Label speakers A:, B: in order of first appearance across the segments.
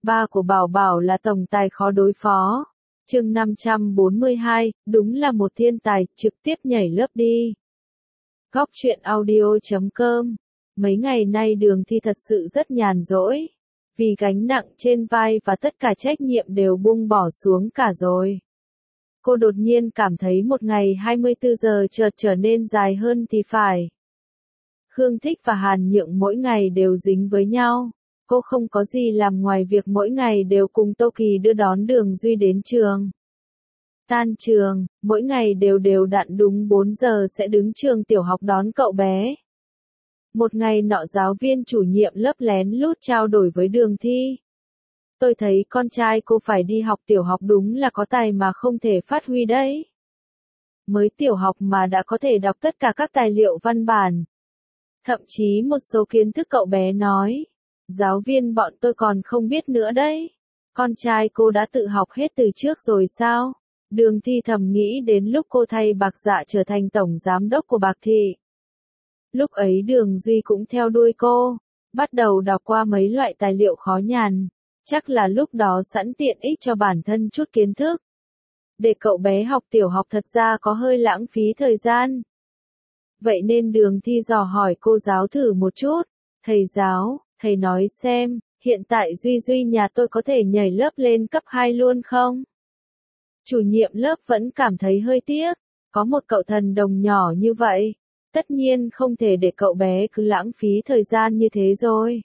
A: Ba của Bảo Bảo là tổng tài khó đối phó. Chương 542, đúng là một thiên tài, trực tiếp nhảy lớp đi. Góc truyện audio.com. Mấy ngày nay Đường Thi thật sự rất nhàn rỗi. Vì gánh nặng trên vai và tất cả trách nhiệm đều buông bỏ xuống cả rồi. Cô đột nhiên cảm thấy một ngày 24 giờ chợt trở nên dài hơn thì phải. Khương Thích và Hàn Nhượng mỗi ngày đều dính với nhau. Cô không có gì làm ngoài việc mỗi ngày đều cùng Tô Kỳ đưa đón Đường Duy đến trường. Tan trường, mỗi ngày đều đều đặn đúng 4 giờ sẽ đứng trường tiểu học đón cậu bé. Một ngày nọ giáo viên chủ nhiệm lớp lén lút trao đổi với Đường Thi. Tôi thấy con trai cô phải đi học tiểu học đúng là có tài mà không thể phát huy đấy. Mới tiểu học mà đã có thể đọc tất cả các tài liệu văn bản. Thậm chí một số kiến thức cậu bé nói. Giáo viên bọn tôi còn không biết nữa đấy. Con trai cô đã tự học hết từ trước rồi sao? Đường Thi thầm nghĩ đến lúc cô thay Bạc Dạ trở thành tổng giám đốc của Bạc Thị. Lúc ấy Đường Duy cũng theo đuôi cô, bắt đầu đọc qua mấy loại tài liệu khó nhằn, chắc là lúc đó sẵn tiện ích cho bản thân chút kiến thức. Để cậu bé học tiểu học thật ra có hơi lãng phí thời gian. Vậy nên Đường Thi dò hỏi cô giáo thử một chút, thầy giáo, thầy nói xem, hiện tại Duy Duy nhà tôi có thể nhảy lớp lên cấp 2 luôn không? Chủ nhiệm lớp vẫn cảm thấy hơi tiếc, có một cậu thần đồng nhỏ như vậy, tất nhiên không thể để cậu bé cứ lãng phí thời gian như thế rồi.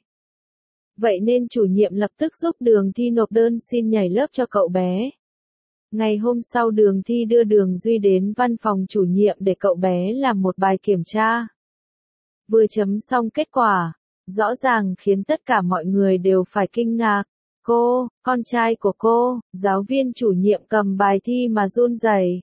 A: Vậy nên chủ nhiệm lập tức giúp Đường Thi nộp đơn xin nhảy lớp cho cậu bé. Ngày hôm sau Đường Thi đưa Đường Duy đến văn phòng chủ nhiệm để cậu bé làm một bài kiểm tra. Vừa chấm xong kết quả, rõ ràng khiến tất cả mọi người đều phải kinh ngạc. Cô, con trai của cô, giáo viên chủ nhiệm cầm bài thi mà run rẩy.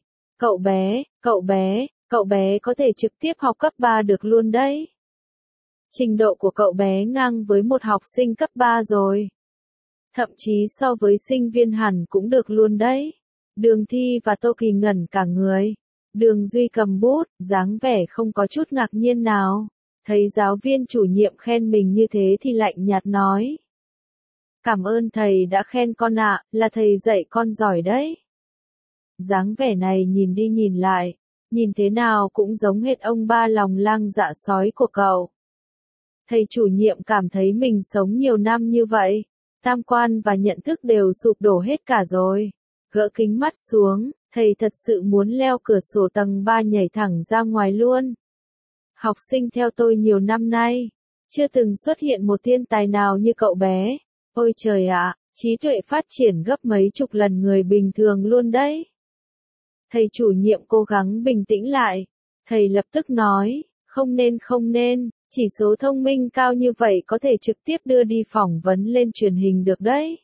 A: Cậu bé có thể trực tiếp học cấp 3 được luôn đấy. Trình độ của cậu bé ngang với một học sinh cấp 3 rồi. Thậm chí so với sinh viên hẳn cũng được luôn đấy. Đường Thi và Tô Kỳ ngẩn cả người. Đường Duy cầm bút, dáng vẻ không có chút ngạc nhiên nào. Thấy giáo viên chủ nhiệm khen mình như thế thì lạnh nhạt nói. Cảm ơn thầy đã khen con ạ, là thầy dạy con giỏi đấy. Dáng vẻ này nhìn đi nhìn lại, nhìn thế nào cũng giống hệt ông ba lòng lang dạ sói của cậu. Thầy chủ nhiệm cảm thấy mình sống nhiều năm như vậy, tam quan và nhận thức đều sụp đổ hết cả rồi. Gỡ kính mắt xuống, thầy thật sự muốn leo cửa sổ tầng 3 nhảy thẳng ra ngoài luôn. Học sinh theo tôi nhiều năm nay, chưa từng xuất hiện một thiên tài nào như cậu bé. Ôi trời ạ, trí tuệ phát triển gấp mấy chục lần người bình thường luôn đấy. Thầy chủ nhiệm cố gắng bình tĩnh lại. Thầy lập tức nói, không nên, chỉ số thông minh cao như vậy có thể trực tiếp đưa đi phỏng vấn lên truyền hình được đấy.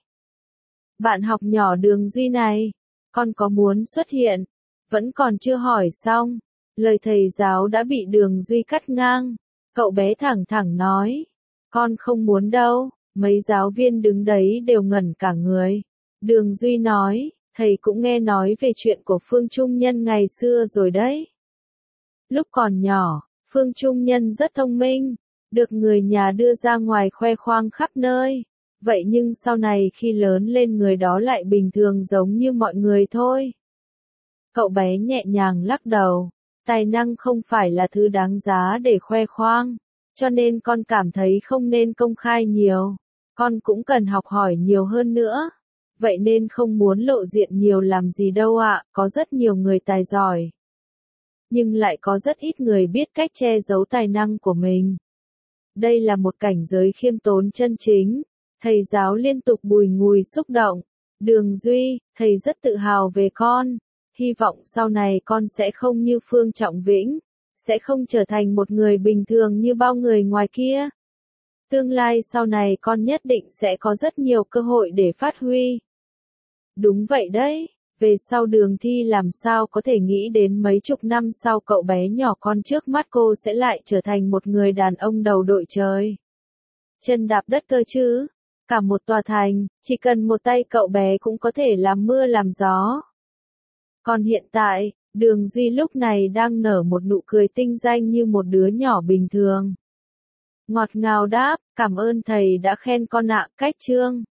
A: Bạn học nhỏ Đường Duy này, con có muốn xuất hiện? Vẫn còn chưa hỏi xong. Lời thầy giáo đã bị Đường Duy cắt ngang. Cậu bé thẳng thẳng nói, con không muốn đâu. Mấy giáo viên đứng đấy đều ngẩn cả người. Đường Duy nói, thầy cũng nghe nói về chuyện của Phương Trung Nhân ngày xưa rồi đấy. Lúc còn nhỏ, Phương Trung Nhân rất thông minh, được người nhà đưa ra ngoài khoe khoang khắp nơi. Vậy nhưng sau này khi lớn lên người đó lại bình thường giống như mọi người thôi. Cậu bé nhẹ nhàng lắc đầu, tài năng không phải là thứ đáng giá để khoe khoang, cho nên con cảm thấy không nên công khai nhiều. Con cũng cần học hỏi nhiều hơn nữa. Vậy nên không muốn lộ diện nhiều làm gì đâu ạ, có rất nhiều người tài giỏi. Nhưng lại có rất ít người biết cách che giấu tài năng của mình. Đây là một cảnh giới khiêm tốn chân chính. Thầy giáo liên tục bùi ngùi xúc động. Đường Duy, thầy rất tự hào về con. Hy vọng sau này con sẽ không như Phương Trọng Vĩnh. Sẽ không trở thành một người bình thường như bao người ngoài kia. Tương lai sau này con nhất định sẽ có rất nhiều cơ hội để phát huy. Đúng vậy đấy, về sau Đường Thi làm sao có thể nghĩ đến mấy chục năm sau cậu bé nhỏ con trước mắt cô sẽ lại trở thành một người đàn ông đầu đội trời. Chân đạp đất cơ chứ, cả một tòa thành, chỉ cần một tay cậu bé cũng có thể làm mưa làm gió. Còn hiện tại, Đường Duy lúc này đang nở một nụ cười tinh danh như một đứa nhỏ bình thường. Ngọt ngào đáp, cảm ơn thầy đã khen con ạ, cách chương.